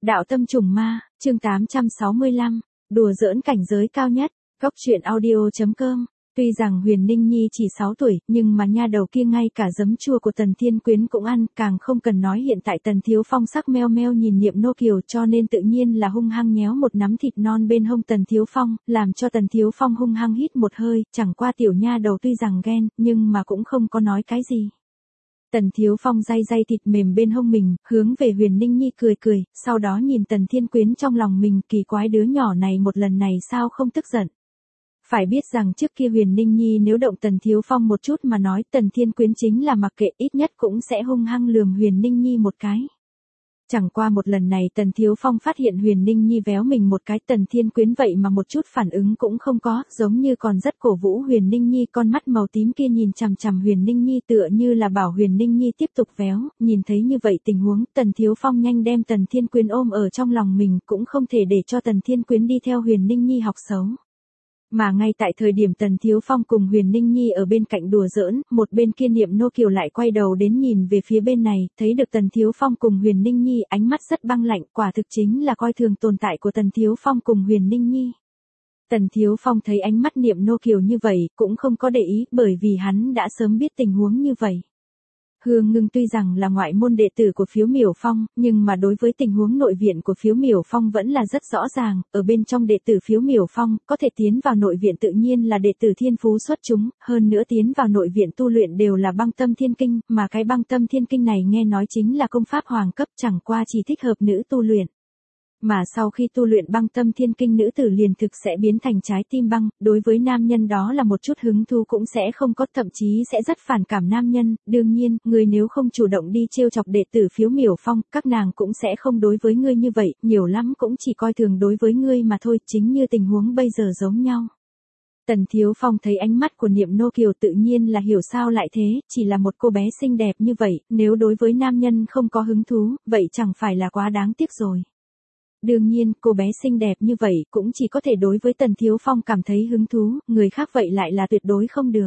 Đạo tâm trùng ma, chương 865, đùa giỡn cảnh giới cao nhất, Cóc truyện audio.com. Tuy rằng Huyền Ninh Nhi chỉ 6 tuổi, nhưng mà nha đầu kia ngay cả giấm chua của Tần Thiên Quyến cũng ăn, càng không cần nói hiện tại Tần Thiếu Phong sắc meo meo nhìn Niệm Nô Kiều, cho nên tự nhiên là hung hăng nhéo một nắm thịt non bên hông Tần Thiếu Phong, làm cho Tần Thiếu Phong hung hăng hít một hơi, chẳng qua tiểu nha đầu tuy rằng ghen, nhưng mà cũng không có nói cái gì. Tần Thiếu Phong day thịt mềm bên hông mình, hướng về Huyền Ninh Nhi cười cười, sau đó nhìn Tần Thiên Quyến trong lòng mình, kỳ quái đứa nhỏ này một lần này sao không tức giận. Phải biết rằng trước kia Huyền Ninh Nhi nếu động Tần Thiếu Phong một chút mà nói, Tần Thiên Quyến chính là mặc kệ, ít nhất cũng sẽ hung hăng lườm Huyền Ninh Nhi một cái. Chẳng qua một lần này Tần Thiếu Phong phát hiện Huyền Ninh Nhi véo mình một cái, Tần Thiên Quyến vậy mà một chút phản ứng cũng không có, giống như còn rất cổ vũ Huyền Ninh Nhi, con mắt màu tím kia nhìn chằm chằm Huyền Ninh Nhi tựa như là bảo Huyền Ninh Nhi tiếp tục véo, nhìn thấy như vậy tình huống, Tần Thiếu Phong nhanh đem Tần Thiên Quyến ôm ở trong lòng mình, cũng không thể để cho Tần Thiên Quyến đi theo Huyền Ninh Nhi học xấu. Mà ngay tại thời điểm Tần Thiếu Phong cùng Huyền Ninh Nhi ở bên cạnh đùa giỡn, một bên kia Niệm Nô Kiều lại quay đầu đến nhìn về phía bên này, thấy được Tần Thiếu Phong cùng Huyền Ninh Nhi, ánh mắt rất băng lạnh, quả thực chính là coi thường tồn tại của Tần Thiếu Phong cùng Huyền Ninh Nhi. Tần Thiếu Phong thấy ánh mắt Niệm Nô Kiều như vậy, cũng không có để ý, bởi vì hắn đã sớm biết tình huống như vậy. Hương Ngưng tuy rằng là ngoại môn đệ tử của Phiếu Miểu Phong, nhưng mà đối với tình huống nội viện của Phiếu Miểu Phong vẫn là rất rõ ràng, ở bên trong đệ tử Phiếu Miểu Phong, có thể tiến vào nội viện tự nhiên là đệ tử thiên phú xuất chúng, hơn nữa tiến vào nội viện tu luyện đều là băng tâm thiên kinh, mà cái băng tâm thiên kinh này nghe nói chính là công pháp hoàng cấp, chẳng qua chỉ thích hợp nữ tu luyện. Mà sau khi tu luyện băng tâm thiên kinh, nữ tử liền thực sẽ biến thành trái tim băng, đối với nam nhân đó là một chút hứng thú cũng sẽ không có, thậm chí sẽ rất phản cảm nam nhân, đương nhiên, người nếu không chủ động đi trêu chọc đệ tử Phiếu Miểu Phong, các nàng cũng sẽ không đối với ngươi như vậy, nhiều lắm cũng chỉ coi thường đối với ngươi mà thôi, chính như tình huống bây giờ giống nhau. Tần Thiếu Phong thấy ánh mắt của Niệm Nô Kiều tự nhiên là hiểu sao lại thế, chỉ là một cô bé xinh đẹp như vậy, nếu đối với nam nhân không có hứng thú, vậy chẳng phải là quá đáng tiếc rồi. Đương nhiên, cô bé xinh đẹp như vậy cũng chỉ có thể đối với Tần Thiếu Phong cảm thấy hứng thú, người khác vậy lại là tuyệt đối không được.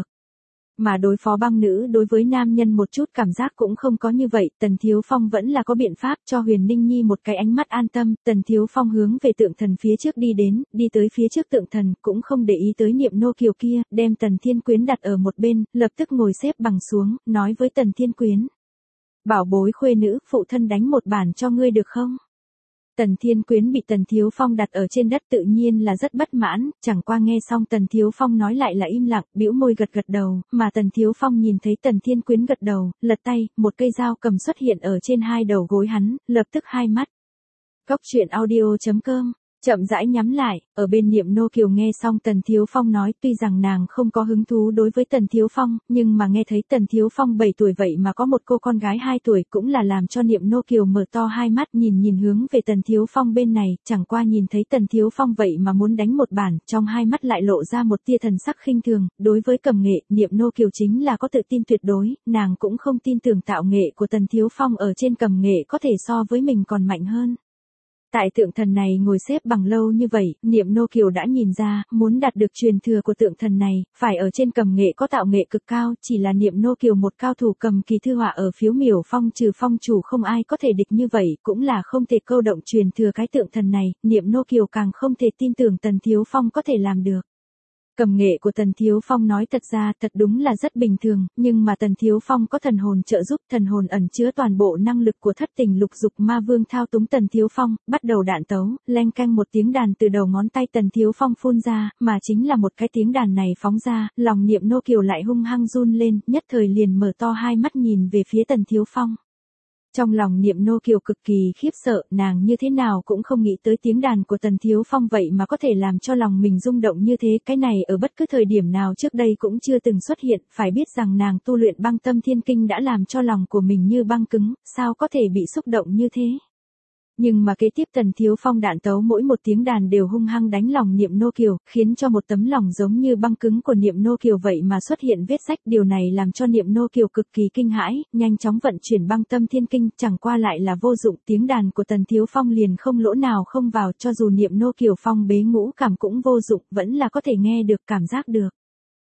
Mà đối phó băng nữ đối với nam nhân một chút cảm giác cũng không có như vậy, Tần Thiếu Phong vẫn là có biện pháp cho Huyền Ninh Nhi một cái ánh mắt an tâm, Tần Thiếu Phong hướng về tượng thần phía trước đi đến, đi tới phía trước tượng thần, cũng không để ý tới Niệm Nô Kiều kia, đem Tần Thiên Quyến đặt ở một bên, lập tức ngồi xếp bằng xuống, nói với Tần Thiên Quyến. Bảo bối khuê nữ, phụ thân đánh một bản cho ngươi được không? Tần Thiên Quyến bị Tần Thiếu Phong đặt ở trên đất tự nhiên là rất bất mãn, chẳng qua nghe xong Tần Thiếu Phong nói lại là im lặng, bĩu môi gật đầu, mà Tần Thiếu Phong nhìn thấy Tần Thiên Quyến gật đầu, lật tay, một cây dao cầm xuất hiện ở trên hai đầu gối hắn, lập tức hai mắt. Cóc truyện audio.com chậm rãi nhắm lại, ở bên Niệm Nô Kiều nghe xong Tần Thiếu Phong nói, tuy rằng nàng không có hứng thú đối với Tần Thiếu Phong, nhưng mà nghe thấy Tần Thiếu Phong 7 tuổi vậy mà có một cô con gái 2 tuổi cũng là làm cho Niệm Nô Kiều mở to hai mắt nhìn hướng về Tần Thiếu Phong bên này, chẳng qua nhìn thấy Tần Thiếu Phong vậy mà muốn đánh một bản, trong hai mắt lại lộ ra một tia thần sắc khinh thường, đối với cầm nghệ, Niệm Nô Kiều chính là có tự tin tuyệt đối, nàng cũng không tin tưởng tạo nghệ của Tần Thiếu Phong ở trên cầm nghệ có thể so với mình còn mạnh hơn. Tại tượng thần này ngồi xếp bằng lâu như vậy, Niệm Nô Kiều đã nhìn ra, muốn đạt được truyền thừa của tượng thần này, phải ở trên cầm nghệ có tạo nghệ cực cao, chỉ là Niệm Nô Kiều một cao thủ cầm kỳ thư họa ở Phiếu Miểu Phong trừ phong chủ không ai có thể địch như vậy, cũng là không thể câu động truyền thừa cái tượng thần này, Niệm Nô Kiều càng không thể tin tưởng Tần Thiếu Phong có thể làm được. Cầm nghệ của Tần Thiếu Phong nói thật ra thật đúng là rất bình thường, nhưng mà Tần Thiếu Phong có thần hồn trợ giúp, thần hồn ẩn chứa toàn bộ năng lực của thất tình lục dục ma vương thao túng Tần Thiếu Phong, bắt đầu đạn tấu, leng keng một tiếng đàn từ đầu ngón tay Tần Thiếu Phong phun ra, mà chính là một cái tiếng đàn này phóng ra, lòng Niệm Nô Kiều lại hung hăng run lên, nhất thời liền mở to hai mắt nhìn về phía Tần Thiếu Phong. Trong lòng Niệm Nô Kiều cực kỳ khiếp sợ, nàng như thế nào cũng không nghĩ tới tiếng đàn của Tần Thiếu Phong vậy mà có thể làm cho lòng mình rung động như thế, cái này ở bất cứ thời điểm nào trước đây cũng chưa từng xuất hiện, phải biết rằng nàng tu luyện băng tâm thiên kinh đã làm cho lòng của mình như băng cứng, sao có thể bị xúc động như thế. Nhưng mà kế tiếp Tần Thiếu Phong đạn tấu mỗi một tiếng đàn đều hung hăng đánh lòng Niệm Nô Kiều, khiến cho một tấm lòng giống như băng cứng của Niệm Nô Kiều vậy mà xuất hiện vết rách, điều này làm cho Niệm Nô Kiều cực kỳ kinh hãi, nhanh chóng vận chuyển băng tâm thiên kinh, chẳng qua lại là vô dụng, tiếng đàn của Tần Thiếu Phong liền không lỗ nào không vào, cho dù Niệm Nô Kiều phong bế ngũ cảm cũng vô dụng, vẫn là có thể nghe được, cảm giác được.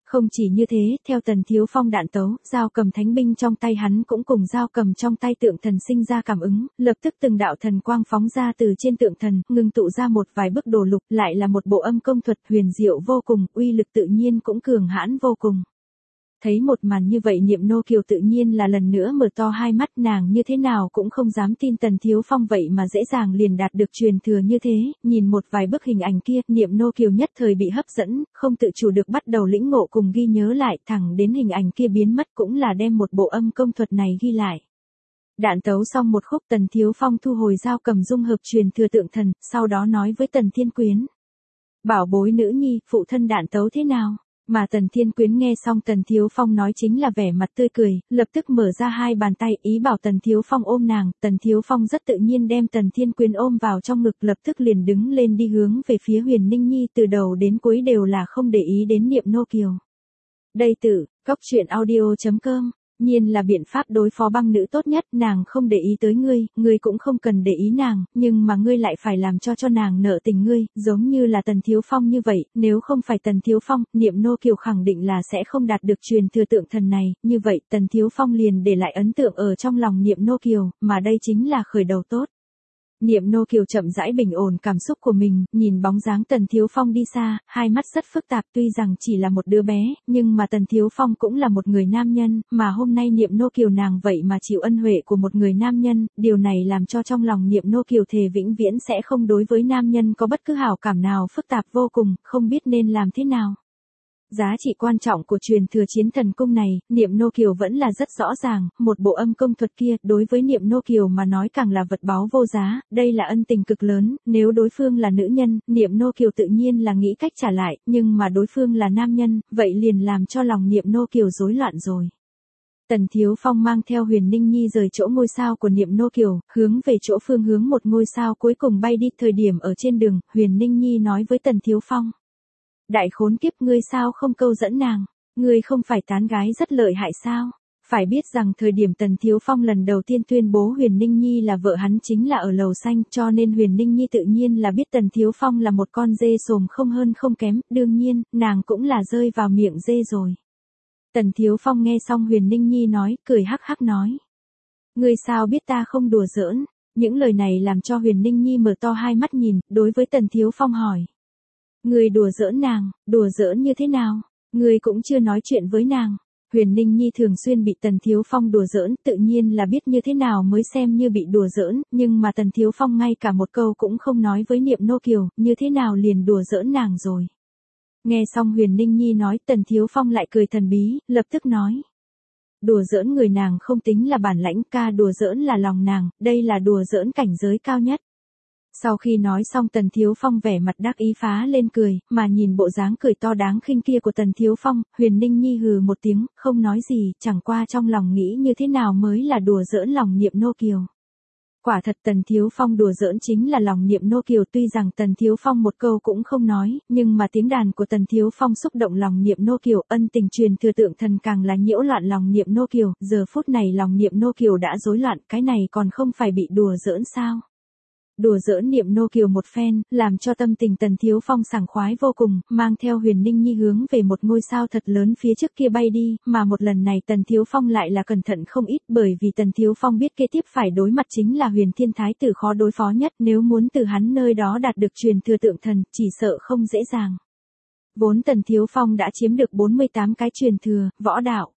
Không chỉ như thế, theo Tần Thiếu Phong đạn tấu, dao cầm thánh binh trong tay hắn cũng cùng dao cầm trong tay tượng thần sinh ra cảm ứng, lập tức từng đạo thần quang phóng ra từ trên tượng thần, ngưng tụ ra một vài bức đồ lục, lại là một bộ âm công thuật huyền diệu vô cùng, uy lực tự nhiên cũng cường hãn vô cùng. Thấy một màn như vậy Niệm Nô Kiều tự nhiên là lần nữa mở to hai mắt, nàng như thế nào cũng không dám tin Tần Thiếu Phong vậy mà dễ dàng liền đạt được truyền thừa như thế, nhìn một vài bức hình ảnh kia, Niệm Nô Kiều nhất thời bị hấp dẫn, không tự chủ được bắt đầu lĩnh ngộ cùng ghi nhớ lại, thẳng đến hình ảnh kia biến mất cũng là đem một bộ âm công thuật này ghi lại. Đạn tấu xong một khúc Tần Thiếu Phong thu hồi dao cầm dung hợp truyền thừa tượng thần, sau đó nói với Tần Thiên Quyến. Bảo bối nữ nhi, phụ thân đạn tấu thế nào? Mà Tần Thiên Quyến nghe xong Tần Thiếu Phong nói chính là vẻ mặt tươi cười, lập tức mở ra hai bàn tay ý bảo Tần Thiếu Phong ôm nàng, Tần Thiếu Phong rất tự nhiên đem Tần Thiên Quyến ôm vào trong ngực lập tức liền đứng lên đi hướng về phía Huyền Ninh Nhi từ đầu đến cuối đều là không để ý đến Niệm Nô Kiều. Đây tự, coctruyện.audio.com nhiên là biện pháp đối phó băng nữ tốt nhất, nàng không để ý tới ngươi cũng không cần để ý nàng, nhưng mà ngươi lại phải làm cho nàng nợ tình ngươi, giống như là Tần Thiếu Phong như vậy, nếu không phải Tần Thiếu Phong, Niệm Nô Kiều khẳng định là sẽ không đạt được truyền thừa tượng thần này, như vậy Tần Thiếu Phong liền để lại ấn tượng ở trong lòng Niệm Nô Kiều, mà đây chính là khởi đầu tốt. Niệm Nô Kiều chậm rãi bình ổn cảm xúc của mình, nhìn bóng dáng Tần Thiếu Phong đi xa, hai mắt rất phức tạp tuy rằng chỉ là một đứa bé, nhưng mà Tần Thiếu Phong cũng là một người nam nhân, mà hôm nay Niệm Nô Kiều nàng vậy mà chịu ân huệ của một người nam nhân, điều này làm cho trong lòng Niệm Nô Kiều thề vĩnh viễn sẽ không đối với nam nhân có bất cứ hảo cảm nào, phức tạp vô cùng, không biết nên làm thế nào. Giá trị quan trọng của truyền thừa Chiến Thần Cung này, Niệm Nô Kiều vẫn là rất rõ ràng, một bộ âm công thuật kia, đối với Niệm Nô Kiều mà nói càng là vật báu vô giá, đây là ân tình cực lớn, nếu đối phương là nữ nhân, Niệm Nô Kiều tự nhiên là nghĩ cách trả lại, nhưng mà đối phương là nam nhân, vậy liền làm cho lòng Niệm Nô Kiều rối loạn rồi. Tần Thiếu Phong mang theo Huyền Ninh Nhi rời chỗ ngôi sao của Niệm Nô Kiều, hướng về chỗ phương hướng một ngôi sao cuối cùng bay đi, thời điểm ở trên đường, Huyền Ninh Nhi nói với Tần Thiếu Phong. Đại khốn kiếp, ngươi sao không câu dẫn nàng, ngươi không phải tán gái rất lợi hại sao? Phải biết rằng thời điểm Tần Thiếu Phong lần đầu tiên tuyên bố Huyền Ninh Nhi là vợ hắn chính là ở lầu xanh, cho nên Huyền Ninh Nhi tự nhiên là biết Tần Thiếu Phong là một con dê sồm không hơn không kém, đương nhiên, nàng cũng là rơi vào miệng dê rồi. Tần Thiếu Phong nghe xong Huyền Ninh Nhi nói, cười hắc hắc nói. Ngươi sao biết ta không đùa giỡn? Những lời này làm cho Huyền Ninh Nhi mở to hai mắt nhìn, đối với Tần Thiếu Phong hỏi. Ngươi đùa giỡn nàng, đùa giỡn như thế nào? Ngươi cũng chưa nói chuyện với nàng. Huyền Ninh Nhi thường xuyên bị Tần Thiếu Phong đùa giỡn, tự nhiên là biết như thế nào mới xem như bị đùa giỡn, nhưng mà Tần Thiếu Phong ngay cả một câu cũng không nói với Niệm Nô Kiều, như thế nào liền đùa giỡn nàng rồi. Nghe xong Huyền Ninh Nhi nói, Tần Thiếu Phong lại cười thần bí, lập tức nói. Đùa giỡn người nàng không tính là bản lãnh, ca đùa giỡn là lòng nàng, đây là đùa giỡn cảnh giới cao nhất. Sau khi nói xong Tần Thiếu Phong vẻ mặt đắc ý phá lên cười, mà nhìn bộ dáng cười to đáng khinh kia của Tần Thiếu Phong, Huyền Ninh Nhi hừ một tiếng, không nói gì, chẳng qua trong lòng nghĩ như thế nào mới là đùa giỡn lòng Niệm Nô Kiều. Quả thật Tần Thiếu Phong đùa giỡn chính là lòng Niệm Nô Kiều, tuy rằng Tần Thiếu Phong một câu cũng không nói, nhưng mà tiếng đàn của Tần Thiếu Phong xúc động lòng Niệm Nô Kiều, ân tình truyền thừa tượng thần càng là nhiễu loạn lòng Niệm Nô Kiều, giờ phút này lòng Niệm Nô Kiều đã rối loạn, cái này còn không phải bị đùa giỡn sao? Đùa giỡn Niệm Nô Kiều một phen, làm cho tâm tình Tần Thiếu Phong sảng khoái vô cùng, mang theo Huyền Ninh Nhi hướng về một ngôi sao thật lớn phía trước kia bay đi, mà một lần này Tần Thiếu Phong lại là cẩn thận không ít, bởi vì Tần Thiếu Phong biết kế tiếp phải đối mặt chính là Huyền Thiên Thái Tử khó đối phó nhất, nếu muốn từ hắn nơi đó đạt được truyền thừa tượng thần, chỉ sợ không dễ dàng. Vốn Tần Thiếu Phong đã chiếm được 48 cái truyền thừa, võ đạo.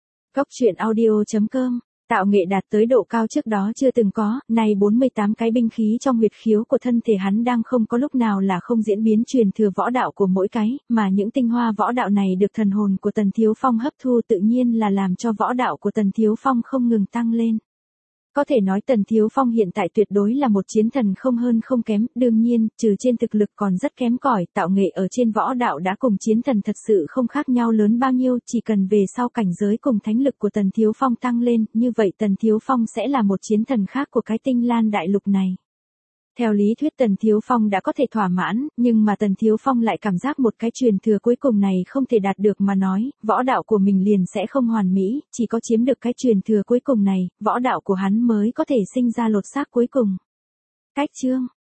Coctruyện.audio.com Tạo nghệ đạt tới độ cao trước đó chưa từng có, nay 48 cái binh khí trong huyệt khiếu của thân thể hắn đang không có lúc nào là không diễn biến truyền thừa võ đạo của mỗi cái, mà những tinh hoa võ đạo này được thần hồn của Tần Thiếu Phong hấp thu tự nhiên là làm cho võ đạo của Tần Thiếu Phong không ngừng tăng lên. Có thể nói Tần Thiếu Phong hiện tại tuyệt đối là một chiến thần không hơn không kém, đương nhiên, trừ trên thực lực còn rất kém cỏi, tạo nghệ ở trên võ đạo đã cùng chiến thần thật sự không khác nhau lớn bao nhiêu, chỉ cần về sau cảnh giới cùng thánh lực của Tần Thiếu Phong tăng lên, như vậy Tần Thiếu Phong sẽ là một chiến thần khác của cái Tinh Lan đại lục này. Theo lý thuyết Tần Thiếu Phong đã có thể thỏa mãn, nhưng mà Tần Thiếu Phong lại cảm giác một cái truyền thừa cuối cùng này không thể đạt được mà nói, võ đạo của mình liền sẽ không hoàn mỹ, chỉ có chiếm được cái truyền thừa cuối cùng này, võ đạo của hắn mới có thể sinh ra lột xác cuối cùng. Cách chương